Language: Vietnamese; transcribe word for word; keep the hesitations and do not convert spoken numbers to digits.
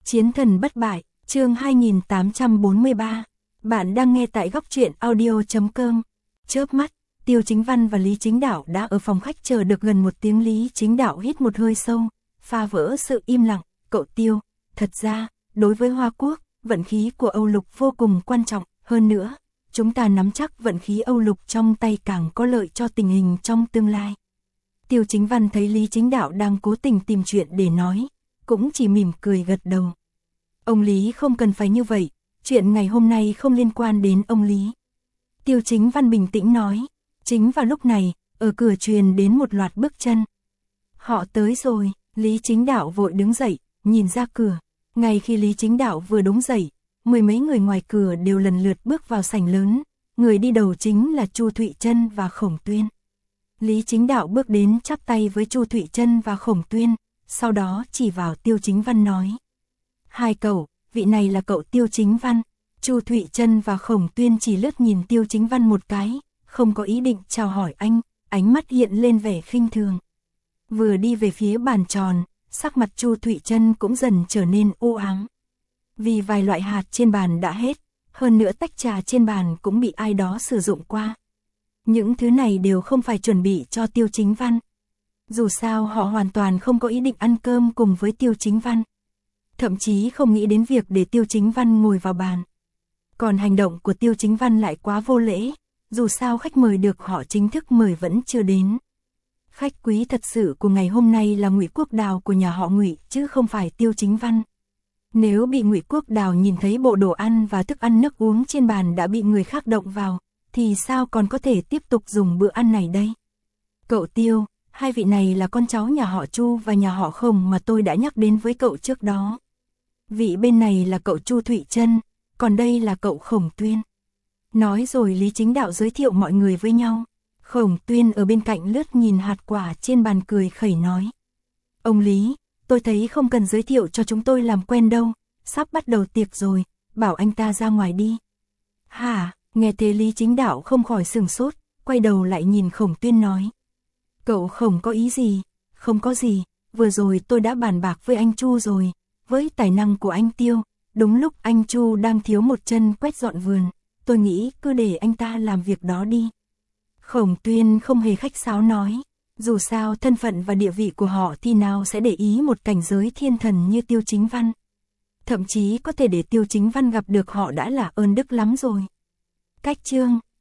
Chiến thần bất bại, chương hai nghìn tám trăm bốn mươi ba. Bạn đang nghe tại góc truyện audio chấm com. Chớp mắt, Tiêu Chính Văn và Lý Chính Đạo đã ở phòng khách chờ được gần một tiếng. Lý Chính Đạo hít một hơi sâu, phá vỡ sự im lặng. Cậu Tiêu, thật ra, đối với Hoa Quốc, vận khí của Âu Lục vô cùng quan trọng. Hơn nữa, chúng ta nắm chắc vận khí Âu Lục trong tay càng có lợi cho tình hình trong tương lai. Tiêu Chính Văn thấy Lý Chính Đạo đang cố tình tìm chuyện để nói, cũng chỉ mỉm cười gật đầu. Ông Lý không cần phải như vậy, chuyện ngày hôm nay không liên quan đến ông Lý. Tiêu Chính Văn bình tĩnh nói. Chính vào lúc này, ở cửa truyền đến một loạt bước chân. Họ tới rồi. Lý Chính Đạo vội đứng dậy, nhìn ra cửa. Ngay khi Lý Chính Đạo vừa đứng dậy, mười mấy người ngoài cửa đều lần lượt bước vào sảnh lớn. Người đi đầu chính là Chu Thụy Trân và Khổng Tuyên. Lý Chính Đạo bước đến chắp tay với Chu Thụy Trân và Khổng Tuyên, sau đó chỉ vào Tiêu Chính Văn nói. Hai cậu, vị này là cậu Tiêu Chính Văn. Chu Thụy Trân và Khổng Tuyên chỉ lướt nhìn Tiêu Chính Văn một cái, không có ý định chào hỏi anh, ánh mắt hiện lên vẻ khinh thường. Vừa đi về phía bàn tròn, sắc mặt Chu Thụy Trân cũng dần trở nên u ám. Vì vài loại hạt trên bàn đã hết, hơn nữa tách trà trên bàn cũng bị ai đó sử dụng qua. Những thứ này đều không phải chuẩn bị cho Tiêu Chính Văn. Dù sao họ hoàn toàn không có ý định ăn cơm cùng với Tiêu Chính Văn. Thậm chí không nghĩ đến việc để Tiêu Chính Văn ngồi vào bàn. Còn hành động của Tiêu Chính Văn lại quá vô lễ, dù sao khách mời được họ chính thức mời vẫn chưa đến. Khách quý thật sự của ngày hôm nay là Ngụy Quốc Đào của nhà họ Ngụy chứ không phải Tiêu Chính Văn. Nếu bị Ngụy Quốc Đào nhìn thấy bộ đồ ăn và thức ăn nước uống trên bàn đã bị người khác động vào, thì sao còn có thể tiếp tục dùng bữa ăn này đây? Cậu Tiêu, hai vị này là con cháu nhà họ Chu và nhà họ Khổng mà tôi đã nhắc đến với cậu trước đó. Vị bên này là cậu Chu Thụy Trân, còn đây là cậu Khổng Tuyên. Nói rồi Lý Chính Đạo giới thiệu mọi người với nhau. Khổng Tuyên ở bên cạnh lướt nhìn hạt quả trên bàn cười khẩy nói. Ông Lý, tôi thấy không cần giới thiệu cho chúng tôi làm quen đâu, sắp bắt đầu tiệc rồi, bảo anh ta ra ngoài đi. Hả, nghe thế Lý Chính Đạo không khỏi sửng sốt, quay đầu lại nhìn Khổng Tuyên nói. Cậu Khổng có ý gì? Không có gì, vừa rồi tôi đã bàn bạc với anh Chu rồi, với tài năng của anh Tiêu, đúng lúc anh Chu đang thiếu một chân quét dọn vườn, tôi nghĩ cứ để anh ta làm việc đó đi. Khổng Tuyên không hề khách sáo nói, dù sao thân phận và địa vị của họ thì nào sẽ để ý một cảnh giới thiên thần như Tiêu Chính Văn. Thậm chí có thể để Tiêu Chính Văn gặp được họ đã là ơn đức lắm rồi. Cách chương,